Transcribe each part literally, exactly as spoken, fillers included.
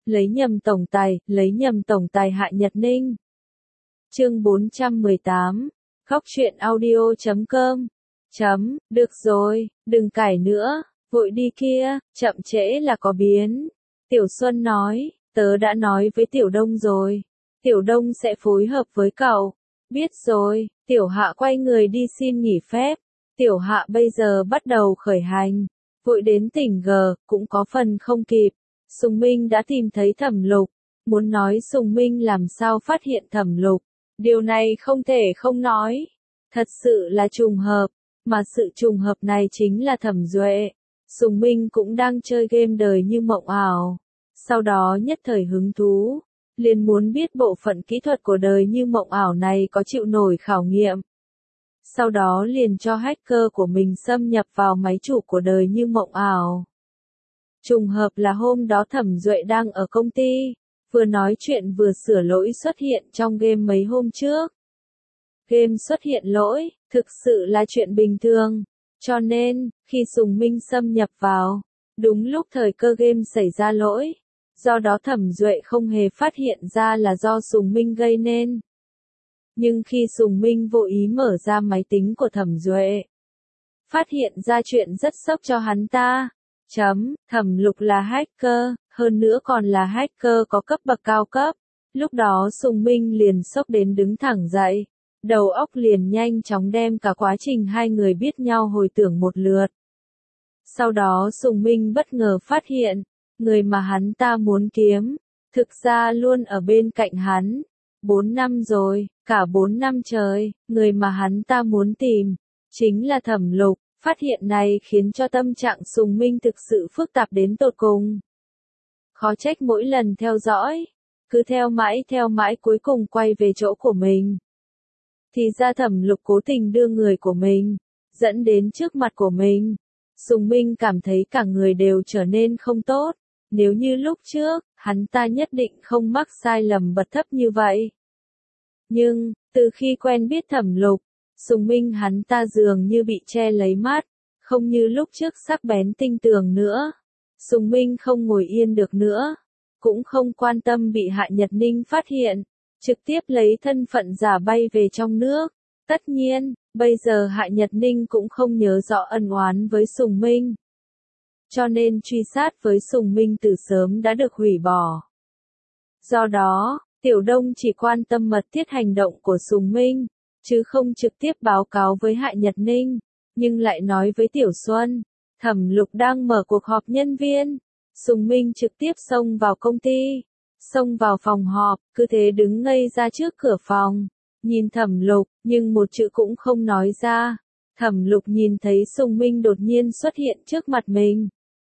lấy nhầm tổng tài, lấy nhầm tổng tài Hạ Nhật Ninh. Chương bốn trăm mười tám, khóc chuyện audio chấm com. Chấm, được rồi, đừng cãi nữa, vội đi kia, chậm trễ là có biến. Tiểu Xuân nói, tớ đã nói với Tiểu Đông rồi, Tiểu Đông sẽ phối hợp với cậu. Biết rồi, Tiểu Hạ quay người đi xin nghỉ phép. Tiểu Hạ bây giờ bắt đầu khởi hành, vội đến tỉnh G, cũng có phần không kịp. Sùng Minh đã tìm thấy Thẩm Lục, muốn nói Sùng Minh làm sao phát hiện Thẩm Lục. Điều này không thể không nói, thật sự là trùng hợp, mà sự trùng hợp này chính là Thẩm Duệ. Sùng Minh cũng đang chơi game đời như mộng ảo, sau đó nhất thời hứng thú, liền muốn biết bộ phận kỹ thuật của đời như mộng ảo này có chịu nổi khảo nghiệm. Sau đó liền cho hacker của mình xâm nhập vào máy chủ của đời như mộng ảo. Trùng hợp là hôm đó Thẩm Duệ đang ở công ty, vừa nói chuyện vừa sửa lỗi xuất hiện trong game mấy hôm trước. Game xuất hiện lỗi, thực sự là chuyện bình thường, cho nên, khi Sùng Minh xâm nhập vào, đúng lúc thời cơ game xảy ra lỗi, do đó Thẩm Duệ không hề phát hiện ra là do Sùng Minh gây nên. Nhưng khi Sùng Minh vô ý mở ra máy tính của Thẩm Duệ, phát hiện ra chuyện rất sốc cho hắn ta. Chấm, Thẩm Lục là hacker, hơn nữa còn là hacker có cấp bậc cao cấp. Lúc đó Sùng Minh liền sốc đến đứng thẳng dậy, đầu óc liền nhanh chóng đem cả quá trình hai người biết nhau hồi tưởng một lượt. Sau đó Sùng Minh bất ngờ phát hiện, người mà hắn ta muốn kiếm, thực ra luôn ở bên cạnh hắn. Bốn năm rồi, cả bốn năm trời, người mà hắn ta muốn tìm, chính là Thẩm Lục. Phát hiện này khiến cho tâm trạng Sùng Minh thực sự phức tạp đến tột cùng. Khó trách mỗi lần theo dõi, cứ theo mãi theo mãi cuối cùng quay về chỗ của mình. Thì ra Thẩm Lục cố tình đưa người của mình, dẫn đến trước mặt của mình. Sùng Minh cảm thấy cả người đều trở nên không tốt. Nếu như lúc trước, hắn ta nhất định không mắc sai lầm bật thấp như vậy. Nhưng, từ khi quen biết Thẩm Lục, Sùng Minh hắn ta dường như bị che lấy mắt, không như lúc trước sắc bén tinh tường nữa. Sùng Minh không ngồi yên được nữa, cũng không quan tâm bị Hạ Nhật Ninh phát hiện, trực tiếp lấy thân phận giả bay về trong nước. Tất nhiên, bây giờ Hạ Nhật Ninh cũng không nhớ rõ ân oán với Sùng Minh. Cho nên truy sát với Sùng Minh từ sớm đã được hủy bỏ. Do đó, Tiểu Đông chỉ quan tâm mật thiết hành động của Sùng Minh, chứ không trực tiếp báo cáo với Hạ Nhật Ninh, nhưng lại nói với Tiểu Xuân, Thẩm Lục đang mở cuộc họp nhân viên. Sùng Minh trực tiếp xông vào công ty, xông vào phòng họp, cứ thế đứng ngây ra trước cửa phòng, nhìn Thẩm Lục, nhưng một chữ cũng không nói ra. Thẩm Lục nhìn thấy Sùng Minh đột nhiên xuất hiện trước mặt mình.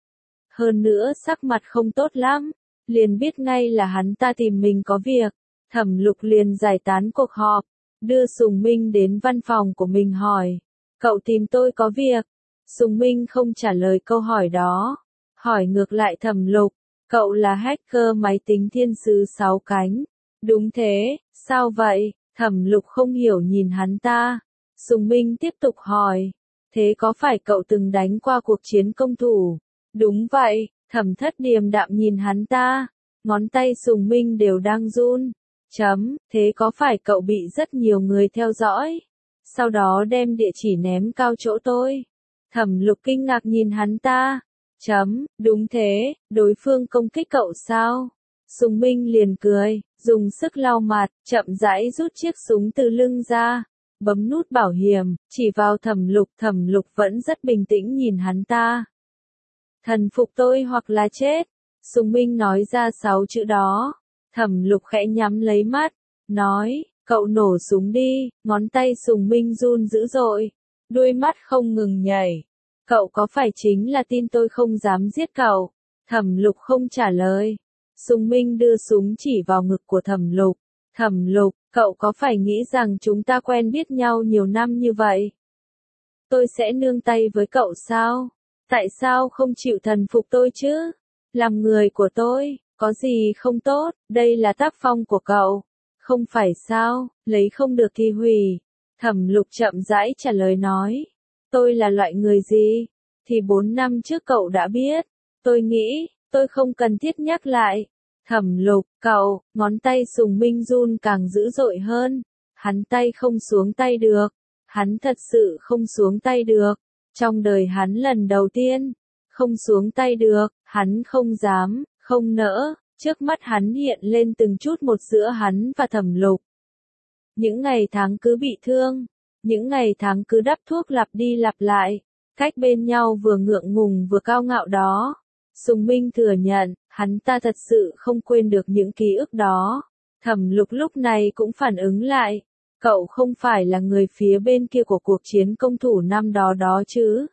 Hơn nữa sắc mặt không tốt lắm, liền biết ngay là hắn ta tìm mình có việc. Thẩm Lục liền giải tán cuộc họp, đưa Sùng Minh đến văn phòng của mình hỏi, cậu tìm tôi có việc? Sùng Minh không trả lời câu hỏi đó, hỏi ngược lại Thẩm Lục, cậu là hacker máy tính thiên sứ sáu cánh. Đúng thế, sao vậy? Thẩm Lục không hiểu nhìn hắn ta. Sùng Minh tiếp tục hỏi, thế có phải cậu từng đánh qua cuộc chiến công thủ? Đúng vậy. Thẩm Thất điềm đạm nhìn hắn ta, ngón tay Sùng Minh đều đang run. Chấm, thế có phải cậu bị rất nhiều người theo dõi, sau đó đem địa chỉ ném cao chỗ tôi? Thẩm Lục kinh ngạc nhìn hắn ta. Chấm, đúng thế, đối phương công kích cậu sao? Sùng Minh liền cười, dùng sức lau mặt, chậm rãi rút chiếc súng từ lưng ra, bấm nút bảo hiểm, chỉ vào Thẩm Lục. Thẩm Lục vẫn rất bình tĩnh nhìn hắn ta. Thần phục tôi hoặc là chết. Sùng Minh nói ra sáu chữ đó. Thẩm Lục khẽ nhắm lấy mắt, nói, cậu nổ súng đi. Ngón tay Sùng Minh run dữ dội, đuôi mắt không ngừng nhảy. Cậu có phải chính là tin tôi không dám giết cậu? Thẩm Lục không trả lời. Sùng Minh đưa súng chỉ vào ngực của Thẩm Lục. Thẩm Lục, cậu có phải nghĩ rằng chúng ta quen biết nhau nhiều năm như vậy, tôi sẽ nương tay với cậu sao? Tại sao không chịu thần phục tôi chứ? Làm người của tôi, có gì không tốt, đây là tác phong của cậu. Không phải sao, lấy không được thì hủy. Thẩm Lục chậm rãi trả lời nói. Tôi là loại người gì? Thì bốn năm trước cậu đã biết. Tôi nghĩ, tôi không cần thiết nhắc lại. Thẩm Lục, cậu, ngón tay Sùng Minh run càng dữ dội hơn. Hắn tay không xuống tay được. Hắn thật sự không xuống tay được. Trong đời hắn lần đầu tiên, không xuống tay được, hắn không dám, không nỡ. Trước mắt hắn hiện lên từng chút một giữa hắn và Thẩm Lục. Những ngày tháng cứ bị thương, những ngày tháng cứ đắp thuốc lặp đi lặp lại, cách bên nhau vừa ngượng ngùng vừa cao ngạo đó. Sùng Minh thừa nhận, hắn ta thật sự không quên được những ký ức đó. Thẩm Lục lúc này cũng phản ứng lại, cậu không phải là người phía bên kia của cuộc chiến công thủ năm đó đó chứ.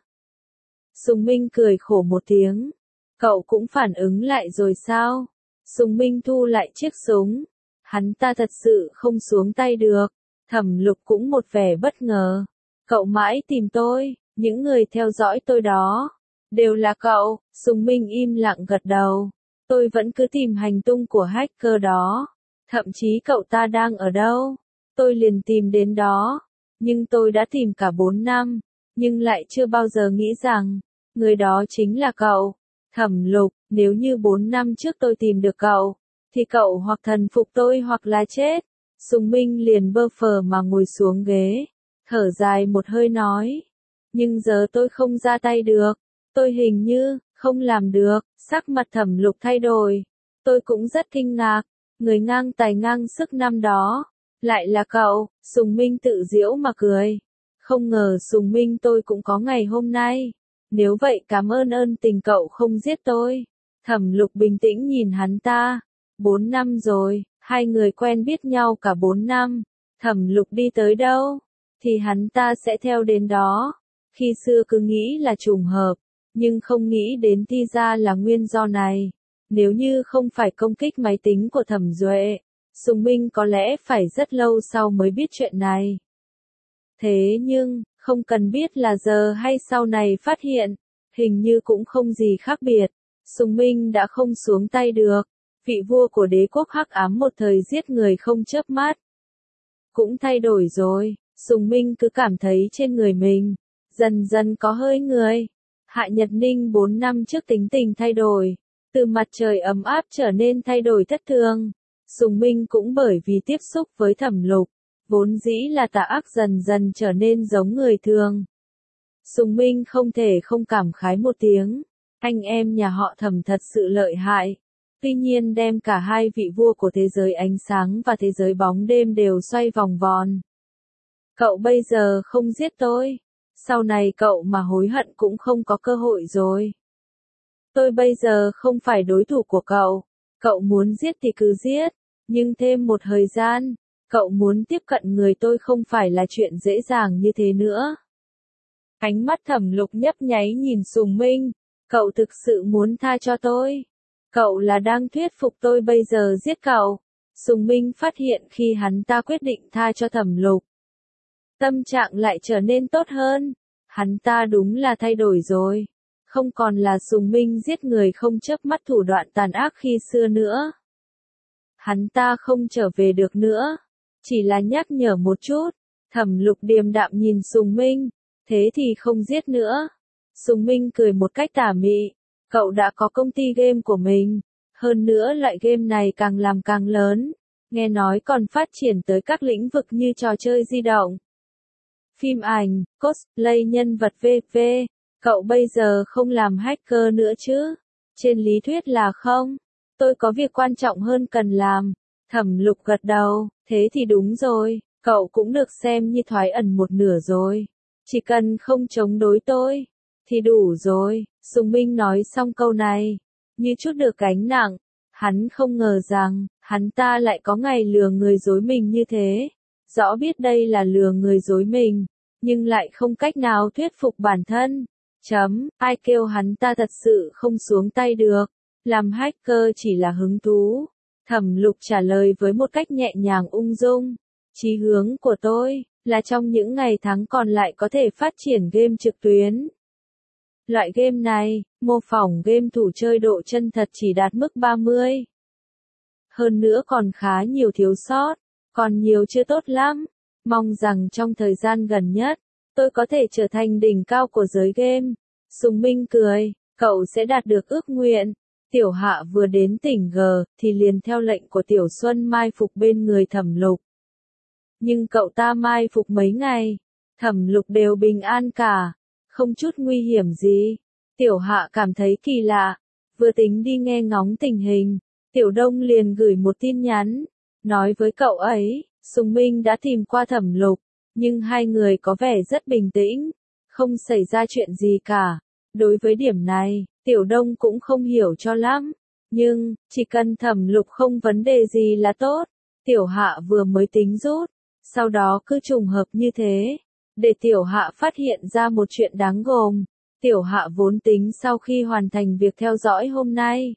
Sùng Minh cười khổ một tiếng, cậu cũng phản ứng lại rồi sao? Sùng Minh thu lại chiếc súng, hắn ta thật sự không xuống tay được. Thẩm Lục cũng một vẻ bất ngờ, cậu mãi tìm tôi, những người theo dõi tôi đó, đều là cậu. Sùng Minh im lặng gật đầu, tôi vẫn cứ tìm hành tung của hacker đó, thậm chí cậu ta đang ở đâu, tôi liền tìm đến đó, nhưng tôi đã tìm cả bốn năm, nhưng lại chưa bao giờ nghĩ rằng, người đó chính là cậu. Thẩm Lục, nếu như bốn năm trước tôi tìm được cậu, thì cậu hoặc thần phục tôi hoặc là chết. Sùng Minh liền bơ phờ mà ngồi xuống ghế, thở dài một hơi nói, nhưng giờ tôi không ra tay được, tôi hình như không làm được. Sắc mặt Thẩm Lục thay đổi, tôi cũng rất kinh ngạc, người ngang tài ngang sức năm đó, lại là cậu. Sùng Minh tự giễu mà cười, không ngờ Sùng Minh tôi cũng có ngày hôm nay, nếu vậy cảm ơn ơn tình cậu không giết tôi. Thẩm Lục bình tĩnh nhìn hắn ta, bốn năm rồi, hai người quen biết nhau cả bốn năm, Thẩm Lục đi tới đâu, thì hắn ta sẽ theo đến đó. Khi xưa cứ nghĩ là trùng hợp, nhưng không nghĩ đến thì ra là nguyên do này. Nếu như không phải công kích máy tính của Thẩm Duệ, Sùng Minh có lẽ phải rất lâu sau mới biết chuyện này. Thế nhưng, không cần biết là giờ hay sau này phát hiện, hình như cũng không gì khác biệt. Sùng Minh đã không xuống tay được. Vị vua của đế quốc hắc ám một thời giết người không chớp mắt, cũng thay đổi rồi. Sùng Minh cứ cảm thấy trên người mình dần dần có hơi người. Hạ Nhật Ninh bốn năm trước tính tình thay đổi, từ mặt trời ấm áp trở nên thay đổi thất thường. Sùng Minh cũng bởi vì tiếp xúc với Thẩm Lục, vốn dĩ là tà ác dần dần trở nên giống người thường. Sùng Minh không thể không cảm khái một tiếng, anh em nhà họ Thẩm thật sự lợi hại. Tuy nhiên đem cả hai vị vua của thế giới ánh sáng và thế giới bóng đêm đều xoay vòng vòn. Cậu bây giờ không giết tôi, sau này cậu mà hối hận cũng không có cơ hội rồi. Tôi bây giờ không phải đối thủ của cậu, cậu muốn giết thì cứ giết, nhưng thêm một thời gian, cậu muốn tiếp cận người tôi không phải là chuyện dễ dàng như thế nữa. Ánh mắt Thẩm Lục nhấp nháy nhìn Sùng Minh, cậu thực sự muốn tha cho tôi. Cậu là đang thuyết phục tôi bây giờ giết cậu. Sùng Minh phát hiện khi hắn ta quyết định tha cho Thẩm Lục, tâm trạng lại trở nên tốt hơn. Hắn ta đúng là thay đổi rồi. Không còn là Sùng Minh giết người không chớp mắt thủ đoạn tàn ác khi xưa nữa. Hắn ta không trở về được nữa. Chỉ là nhắc nhở một chút. Thẩm Lục điềm đạm nhìn Sùng Minh. Thế thì không giết nữa. Sùng Minh cười một cách tà mị. Cậu đã có công ty game của mình. Hơn nữa loại game này càng làm càng lớn. Nghe nói còn phát triển tới các lĩnh vực như trò chơi di động, phim ảnh, cosplay nhân vật vân vân. Cậu bây giờ không làm hacker nữa chứ? Trên lý thuyết là không. Tôi có việc quan trọng hơn cần làm. Thẩm Lục gật đầu, thế thì đúng rồi, cậu cũng được xem như thoái ẩn một nửa rồi. Chỉ cần không chống đối tôi, thì đủ rồi. Sùng Minh nói xong câu này, như chút được gánh nặng. Hắn không ngờ rằng, hắn ta lại có ngày lừa người dối mình như thế. Rõ biết đây là lừa người dối mình, nhưng lại không cách nào thuyết phục bản thân. Chấm, ai kêu hắn ta thật sự không xuống tay được. Làm hacker chỉ là hứng thú. Thẩm Lục trả lời với một cách nhẹ nhàng ung dung. Chí hướng của tôi, là trong những ngày tháng còn lại có thể phát triển game trực tuyến. Loại game này, mô phỏng game thủ chơi độ chân thật chỉ đạt mức ba mươi. Hơn nữa còn khá nhiều thiếu sót, còn nhiều chưa tốt lắm. Mong rằng trong thời gian gần nhất, tôi có thể trở thành đỉnh cao của giới game. Sùng Minh cười, cậu sẽ đạt được ước nguyện. Tiểu Hạ vừa đến tỉnh G, thì liền theo lệnh của Tiểu Xuân mai phục bên người Thẩm Lục. Nhưng cậu ta mai phục mấy ngày, Thẩm Lục đều bình an cả, không chút nguy hiểm gì. Tiểu Hạ cảm thấy kỳ lạ, vừa tính đi nghe ngóng tình hình, Tiểu Đông liền gửi một tin nhắn, nói với cậu ấy, Sùng Minh đã tìm qua Thẩm Lục, nhưng hai người có vẻ rất bình tĩnh, không xảy ra chuyện gì cả. Đối với điểm này, Tiểu Đông cũng không hiểu cho lắm, nhưng, chỉ cần Thẩm Lục không vấn đề gì là tốt. Tiểu Hạ vừa mới tính rút, sau đó cứ trùng hợp như thế, để Tiểu Hạ phát hiện ra một chuyện đáng gờm. Tiểu Hạ vốn tính sau khi hoàn thành việc theo dõi hôm nay,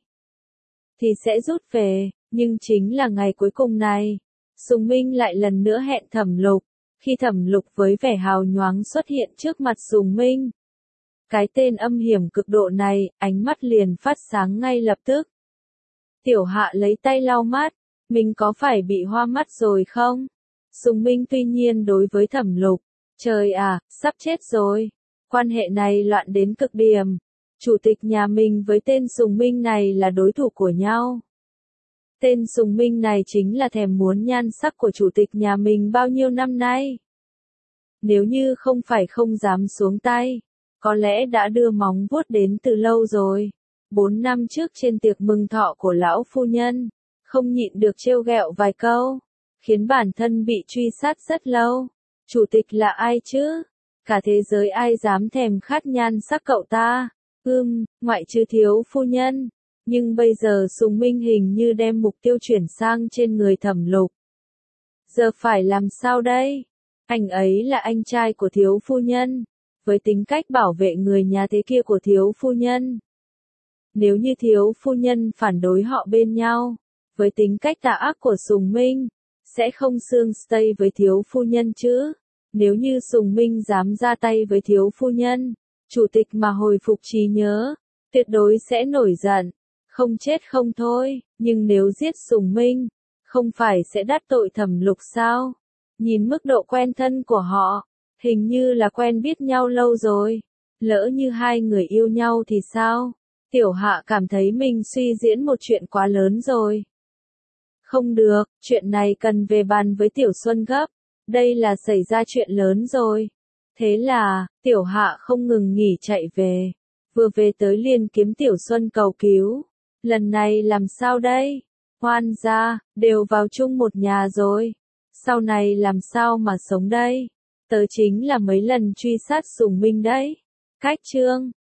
thì sẽ rút về, nhưng chính là ngày cuối cùng này, Sùng Minh lại lần nữa hẹn Thẩm Lục. Khi Thẩm Lục với vẻ hào nhoáng xuất hiện trước mặt Sùng Minh, cái tên âm hiểm cực độ này, ánh mắt liền phát sáng ngay lập tức. Tiểu Hạ lấy tay lau mắt, mình có phải bị hoa mắt rồi không? Sùng Minh tuy nhiên đối với Thẩm Lục, trời à, sắp chết rồi. Quan hệ này loạn đến cực điểm. Chủ tịch nhà mình với tên Sùng Minh này là đối thủ của nhau. Tên Sùng Minh này chính là thèm muốn nhan sắc của chủ tịch nhà mình bao nhiêu năm nay. Nếu như không phải không dám xuống tay, có lẽ đã đưa móng vuốt đến từ lâu rồi. Bốn năm trước trên tiệc mừng thọ của lão phu nhân, không nhịn được trêu ghẹo vài câu, khiến bản thân bị truy sát rất lâu. Chủ tịch là ai chứ? Cả thế giới ai dám thèm khát nhan sắc cậu ta? Ưm, ngoại trừ thiếu phu nhân. Nhưng bây giờ Sùng Minh hình như đem mục tiêu chuyển sang trên người Thẩm Lục. Giờ phải làm sao đây? Anh ấy là anh trai của thiếu phu nhân, với tính cách bảo vệ người nhà thế kia của thiếu phu nhân. Nếu như thiếu phu nhân phản đối họ bên nhau, với tính cách tà ác của Sùng Minh, sẽ không xương stay với thiếu phu nhân chứ. Nếu như Sùng Minh dám ra tay với thiếu phu nhân, chủ tịch mà hồi phục trí nhớ, tuyệt đối sẽ nổi giận, không chết không thôi. Nhưng nếu giết Sùng Minh, không phải sẽ đắc tội Thẩm Lục sao? Nhìn mức độ quen thân của họ, hình như là quen biết nhau lâu rồi. Lỡ như hai người yêu nhau thì sao? Tiểu Hạ cảm thấy mình suy diễn một chuyện quá lớn rồi. Không được, chuyện này cần về bàn với Tiểu Xuân gấp. Đây là xảy ra chuyện lớn rồi. Thế là, Tiểu Hạ không ngừng nghỉ chạy về. Vừa về tới liền kiếm Tiểu Xuân cầu cứu. Lần này làm sao đây? Hoan gia, đều vào chung một nhà rồi. Sau này làm sao mà sống đây? Tớ chính là mấy lần truy sát Sùng Minh đấy. Cách chương